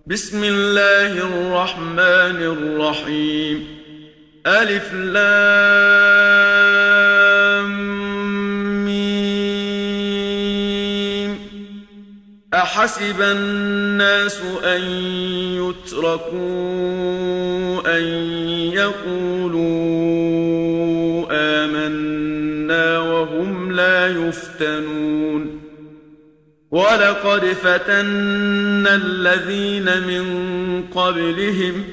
بسم الله الرحمن الرحيم. ألف لام ميم. أحسب الناس أن يتركوا أن يقولوا آمنا وهم لا يفتنون. ولقد فتنا الذين من قبلهم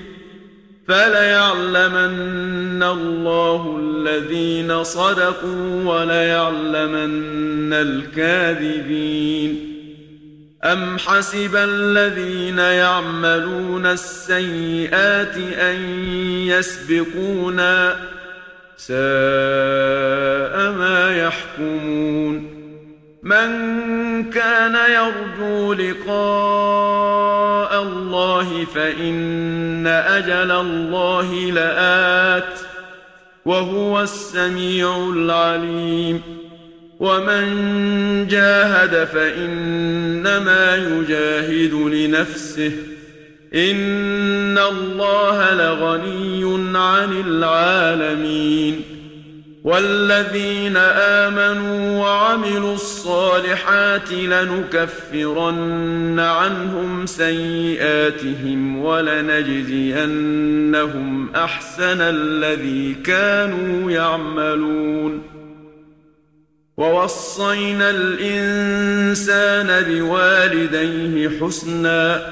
فليعلمن الله الذين صدقوا وليعلمن الكاذبين. أم حسب الذين يعملون السيئات أن يسبقونا ساء ما يحكمون. من كان يرجو لقاء الله فإن أجل الله لآت وهو السميع العليم. ومن جاهد فإنما يجاهد لنفسه إن الله لغني عن العالمين. والذين آمنوا وعملوا الصالحات لنكفرن عنهم سيئاتهم ولنجزينهم أحسن الذي كانوا يعملون. ووصينا الإنسان بوالديه حسنا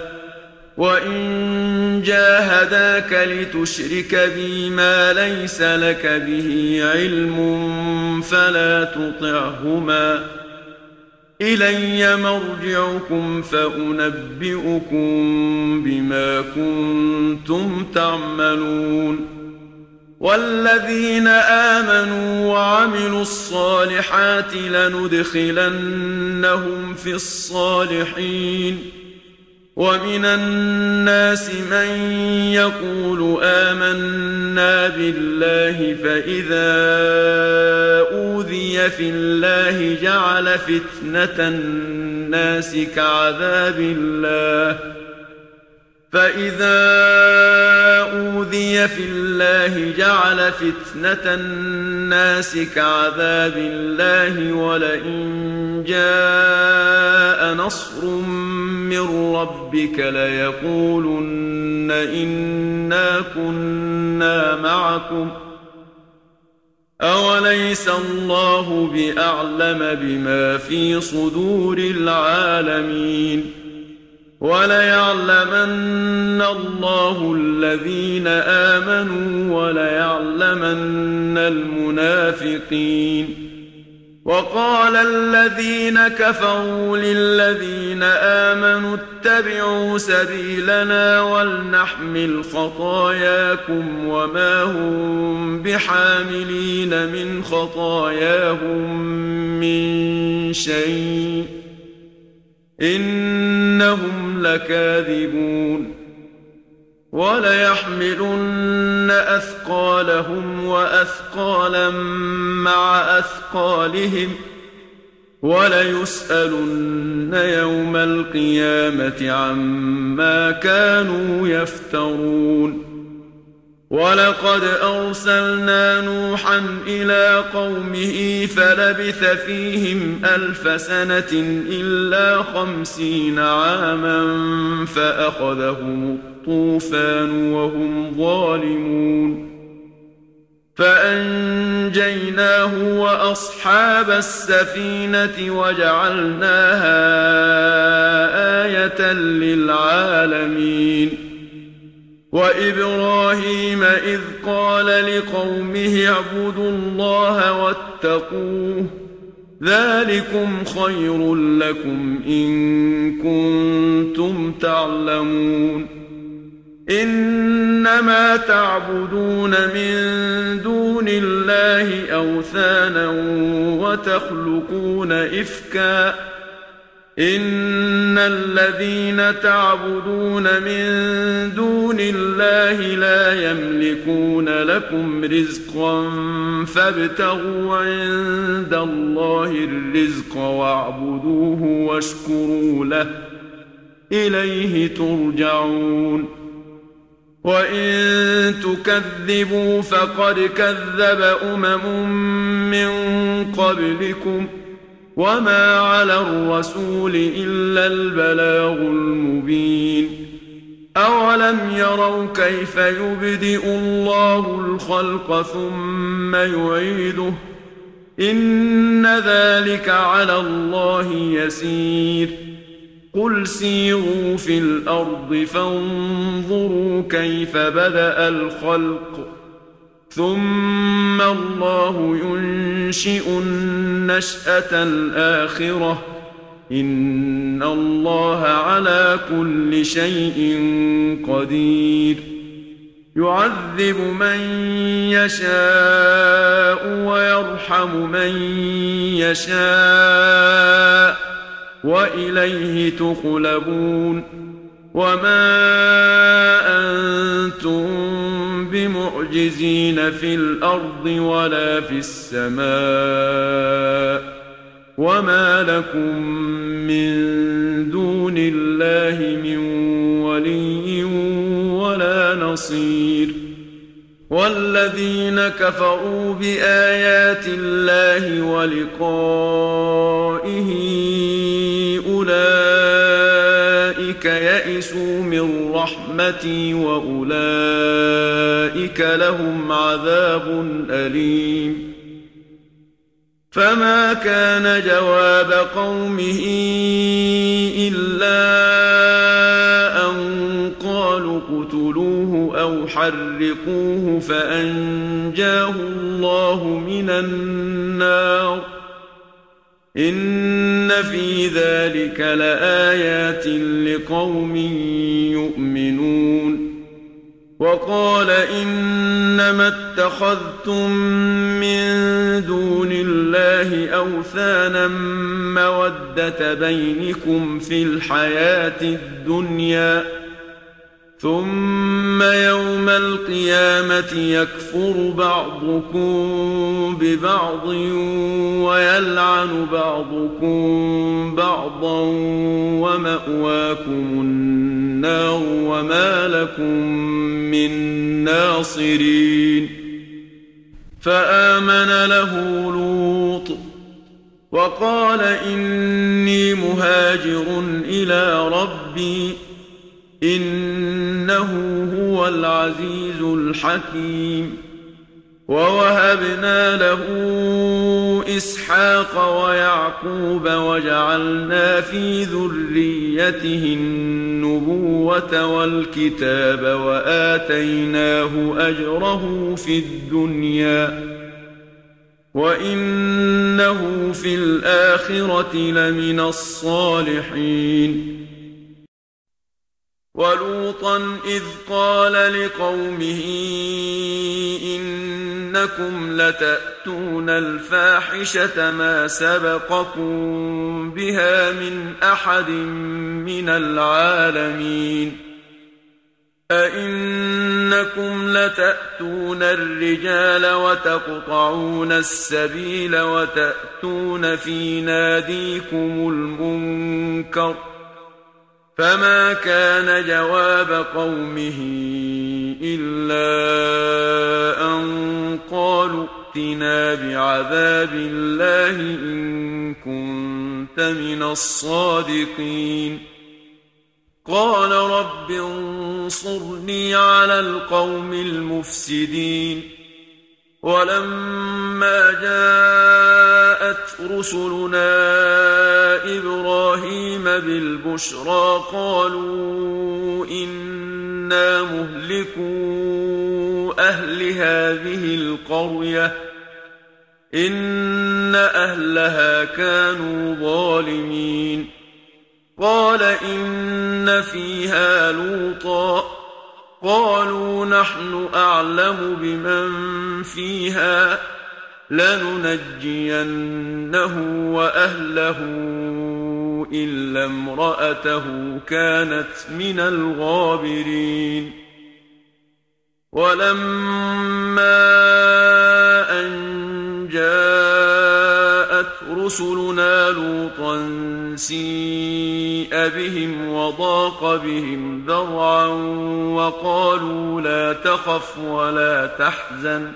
وإن جاهداك لتشرك بي ما ليس لك به علم فلا تطعهما إلي مرجعكم فأنبئكم بما كنتم تعملون. والذين آمنوا وعملوا الصالحات لندخلنهم في الصالحين. ومن الناس من يقول آمنا بالله فإذا أوذي في الله جعل فتنة الناس كعذاب الله ولئن جاء نصر من ربك ليقولن إنا كنا معكم أوليس الله بأعلم بما في صدور العالمين. وليعلمن الله الذين آمنوا وليعلمن المنافقين. وقال الذين كفروا للذين آمنوا اتبعوا سبيلنا ولنحمل خطاياكم وما هم بحاملين من خطاياهم من شيء إنهم لكاذبون. وليحملن أثقالهم وأثقالا مع أثقالهم وليسألن يوم القيامة عما كانوا يفترون. ولقد أرسلنا نوحا إلى قومه فلبث فيهم 1000 سنة إلا 50 عاما فأخذهم الطوفان وهم ظالمون. فأنجيناه وأصحاب السفينة وجعلناها آية للعالمين. وإبراهيم إذ قال لقومه اعبدوا الله واتقوه ذلكم خير لكم إن كنتم تعلمون. إنما تعبدون من دون الله أوثانا وتخلقون إفكا إن الذين تعبدون من دون الله لا يملكون لكم رزقا فابتغوا عند الله الرزق واعبدوه واشكروا له إليه ترجعون وإن تكذبوا فقد كذب من قبلكم وما على الرسول إلا البلاغ المبين أولم يروا كيف يبدئ الله الخلق ثم يعيده إن ذلك على الله يسير قل سيروا في الأرض فانظروا كيف بدأ الخلق ثم الله ينشئ النشأة الآخرة إن الله على كل شيء قدير يعذب من يشاء ويرحم من يشاء وإليه تقلبون وما أنتم بمعجزين في الأرض ولا في السماء وما لكم من دون الله من ولي ولا نصير والذين كفروا بآيات الله ولقائه أولئك يئسوا من رحمتي وأولئك لهم عذاب أليم فما كان جواب قومه إلا أن قالوا اقتلوه أو حرقوه فأنجاه الله من النار إن في ذلك لآيات لقوم يؤمنون وقال إنما اتخذتم من دون الله أوثانا مودة بينكم في الحياة الدنيا ثم يوم القيامة يكفر بعضكم ببعض ويلعن بعضكم بعضا ومأواكم النار وما لكم من ناصرين فآمن له لوط وقال إني مهاجر إلى ربي إنه هو العزيز الحكيم ووهبنا له إسحاق ويعقوب وجعلنا في ذريته النبوة والكتاب وآتيناه أجره في الدنيا وإنه في الآخرة لمن الصالحين ولوطا إذ قال لقومه إنكم لتأتون الفاحشة ما سبقكم بها من أحد من العالمين أئنكم لتأتون الرجال وتقطعون السبيل وتأتون في ناديكم المنكر فما كان جواب قومه إلا أن قالوا ائتنا بعذاب الله إن كنت من الصادقين قال رب انصرني على القوم المفسدين ولما جاءت رسلنا إبراهيم بالبشرى قالوا إنا مهلكو أهل هذه القرية إن أهلها كانوا ظالمين قال إن فيها لوطا قالوا نحن أعلم بمن فيها لننجينه وأهله إلا امرأته كانت من الغابرين ولما أن جاءت رسلنا لوطا سيء بهم وضاق بهم ذرعا وقالوا لا تخف ولا تحزن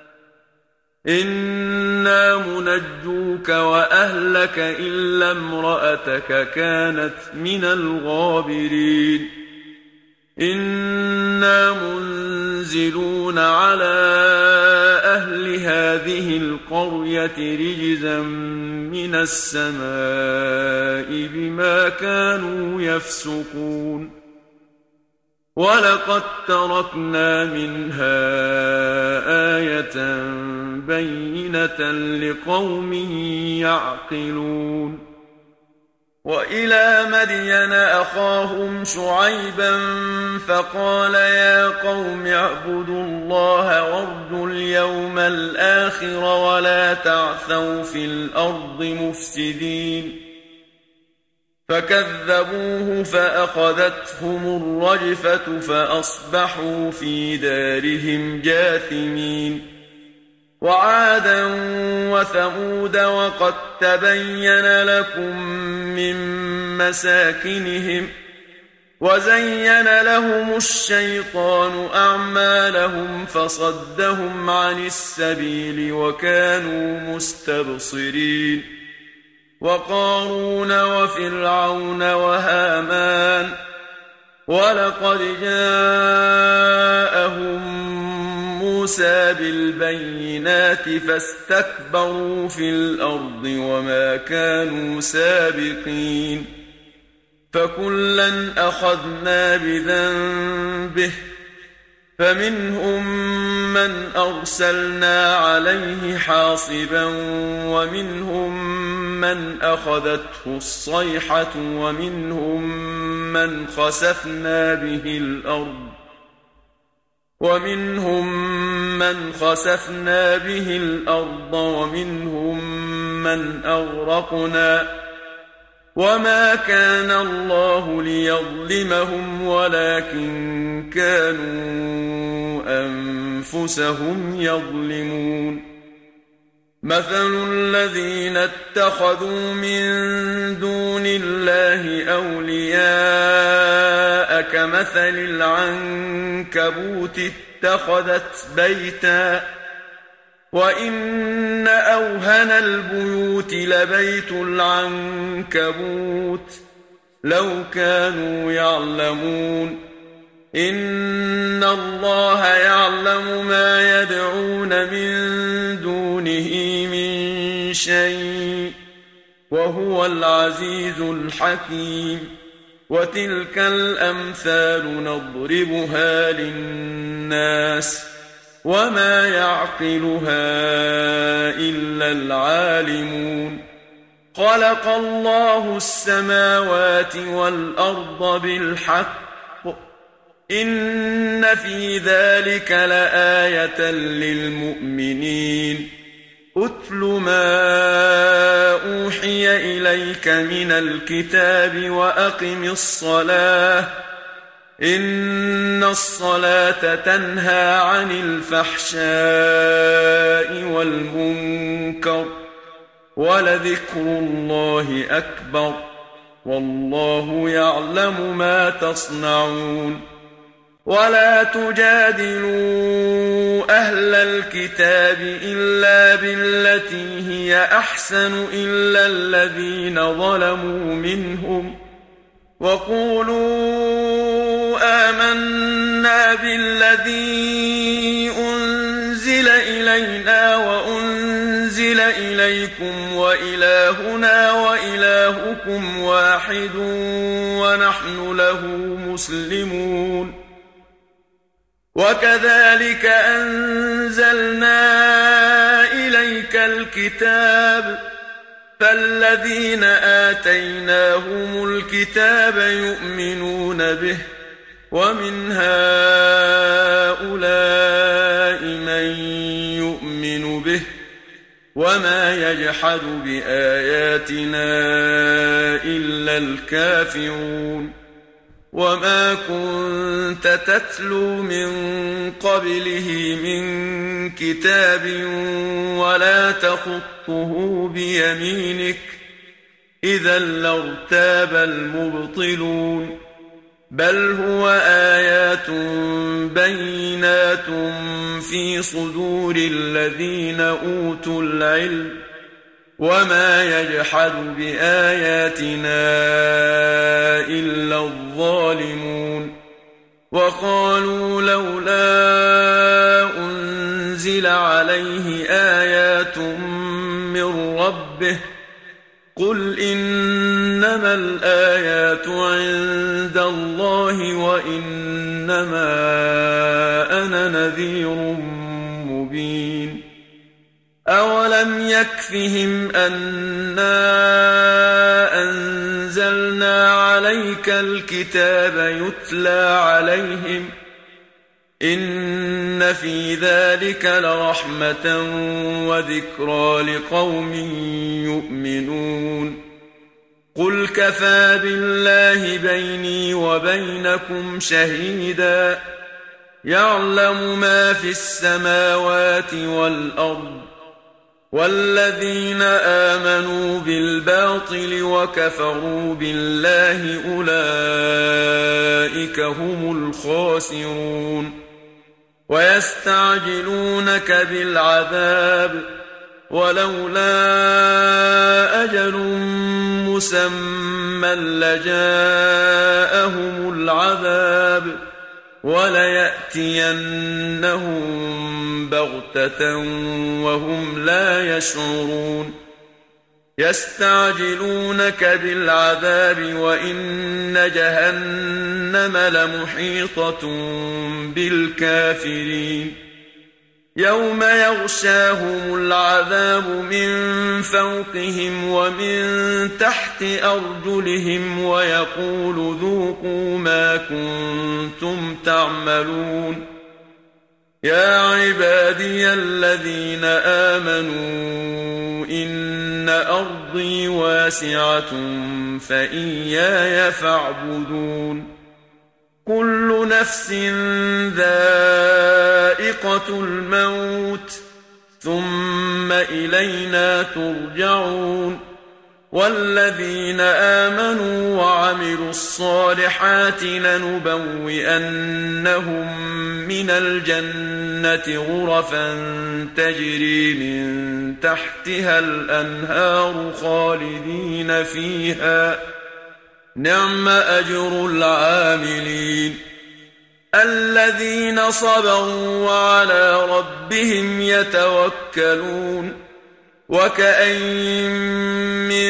إنا منجوك وأهلك إلا امرأتك كانت من الغابرين إنا منزلون على أهل هذه القرية رجزا من السماء بما كانوا يفسقون ولقد تركنا منها آية بينة لقوم يعقلون وإلى مدين أخاهم شعيبا فقال يا قوم اعبدوا الله وارجوا اليوم الآخر ولا تعثوا في الأرض مفسدين فكذبوه فأخذتهم الرجفة فأصبحوا في دارهم جاثمين وعادا وثمود وقد تبين لكم من مساكنهم وزين لهم الشيطان أعمالهم فصدهم عن السبيل وكانوا مستبصرين وقارون وفرعون وهامان ولقد جاءهم موسى بالبينات فاستكبروا في الأرض وما كانوا سابقين فكلا أخذنا بذنبه فمنهم من أرسلنا عليه حاصبا ومنهم من أخذته الصيحة ومنهم من خسفنا به الأرض ومنهم من أغرقنا وما كان الله ليظلمهم ولكن كانوا أنفسهم يظلمون مثل الذين اتخذوا من دون الله أولياء كمثل العنكبوت اتخذت بيتا وإن أوهن البيوت لبيت العنكبوت لو كانوا يعلمون إن الله يعلم ما يدعون من دونه من شيء وهو العزيز الحكيم وتلك الأمثال نضربها للناس وما يعقلها إلا العالمون خلق الله السماوات والأرض بالحق إن في ذلك لآية للمؤمنين أتل ما أوحي إليك من الكتاب وأقم الصلاة إن الصلاة تنهى عن الفحشاء والمنكر ولذكر الله أكبر والله يعلم ما تصنعون ولا تجادلوا أهل الكتاب إلا بالتي هي أحسن إلا الذين ظلموا منهم وقولوا آمنا بالذي أنزل إلينا وأنزل إليكم وإلهنا وإلهكم واحد ونحن له مسلمون وكذلك أنزلنا إليك الكتاب فالذين آتيناهم الكتاب يؤمنون به ومن هؤلاء من يؤمن به وما يجحد بآياتنا إلا الكافرون وما كنت تتلو من قبله من كتاب ولا تخط تخطه بيمينك إذا لارتاب المبطلون بل هو آيات بينات في صدور الذين أوتوا العلم وما يجحد بآياتنا إلا الظالمون وقالوا لولا أنزل عليه آيات من ربه قل إنما الآيات عند الله وإنما أنا نذير مبين أولم يكفهم أنا أنزلنا عليك الكتاب يتلى عليهم إن في ذلك لرحمة وذكرى لقوم يؤمنون قل كفى بالله بيني وبينكم شهيدا يعلم ما في السماوات والأرض والذين آمنوا بالباطل وكفروا بالله أولئك هم الخاسرون ويستعجلونك بالعذاب ولولا أجل مسمى لجاءهم العذاب وليأتينهم بغتة وهم لا يشعرون يستعجلونك بالعذاب وإن جهنم لمحيطة بالكافرين يوم يغشاهم العذاب من فوقهم ومن تحت أرجلهم ويقول ذوقوا ما كنتم تعملون يا عبادي الذين آمنوا إن أرضي واسعة فإياي فاعبدون كل نفس ذائقة الموت ثم إلينا ترجعون والذين آمنوا وعملوا الصالحات لنبوئنهم من الجنة غرفا تجري من تحتها الأنهار خالدين فيها نعم أجر العاملين الذين صبروا وعلى ربهم يتوكلون وكأين من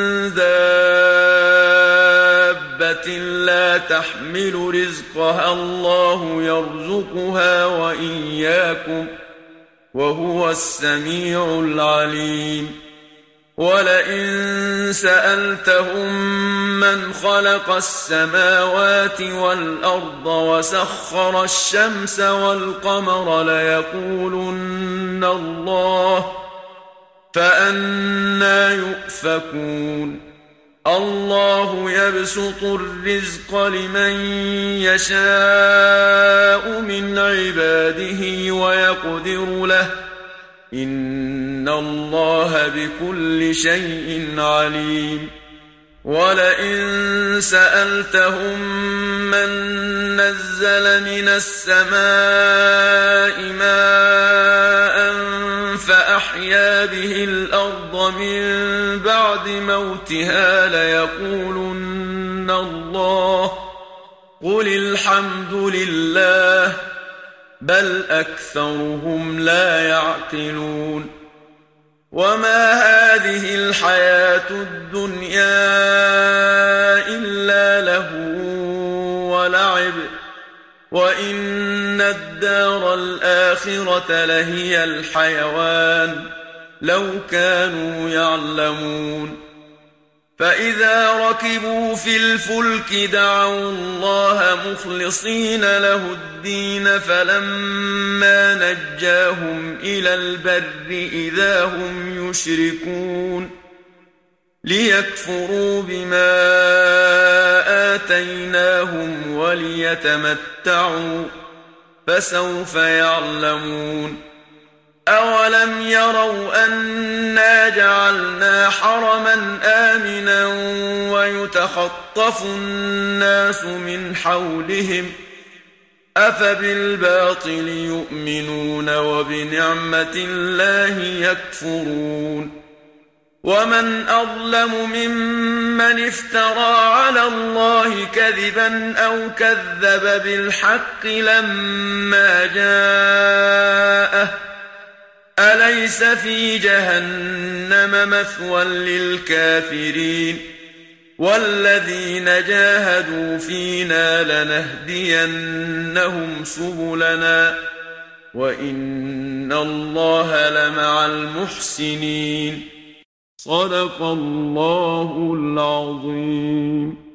دابة لا تحمل رزقها الله يرزقها وإياكم وهو السميع العليم ولئن سألتهم من خلق السماوات والأرض وسخر الشمس والقمر ليقولن الله فأنى يؤفكون الله يبسط الرزق لمن يشاء من عباده ويقدر له إن الله بكل شيء عليم ولئن سألتهم من نزل من السماء ماء فأحيا به الأرض من بعد موتها ليقولن الله قل الحمد لله بل أكثرهم لا يعقلون وما هذه الحياة الدنيا إلا لهو ولعب وإن الدار الآخرة لهي الحيوان لو كانوا يعلمون فإذا ركبوا في الفلك دعوا الله مخلصين له الدين فلما نجاهم إلى البر إذا هم يشركون ليكفروا بما آتيناهم وليتمتعوا فسوف يعلمون أولم يروا أنا جعلنا حرما آمنا ويتخطف الناس من حولهم أفبالباطل يؤمنون وبنعمة الله يكفرون ومن أظلم ممن افترى على الله كذبا أو كذب بالحق لما جاءه أليس في جهنم مثوى للكافرين والذين جاهدوا فينا لنهدينهم سبلنا وإن الله لمع المحسنين صدق الله العظيم.